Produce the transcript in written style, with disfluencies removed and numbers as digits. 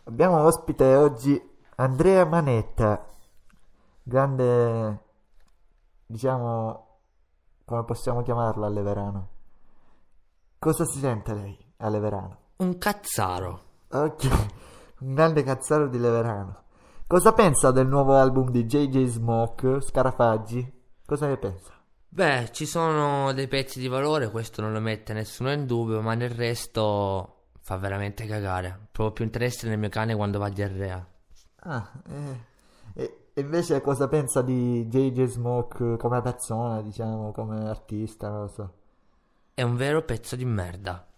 Abbiamo ospite oggi Andrea Manetta, grande, diciamo, come possiamo chiamarlo a Leverano. Cosa si sente lei a Leverano? Un cazzaro. Ok, un grande cazzaro di Leverano. Cosa pensa del nuovo album di JJ Smoke, Scarafaggi? Cosa ne pensa? Beh, ci sono dei pezzi di valore, questo non lo mette nessuno in dubbio, ma nel resto fa veramente cagare. Provo più interesse nel mio cane quando va a diarrea. E invece cosa pensa di JJ Smoke come persona, diciamo, come artista, non lo so. È un vero pezzo di merda.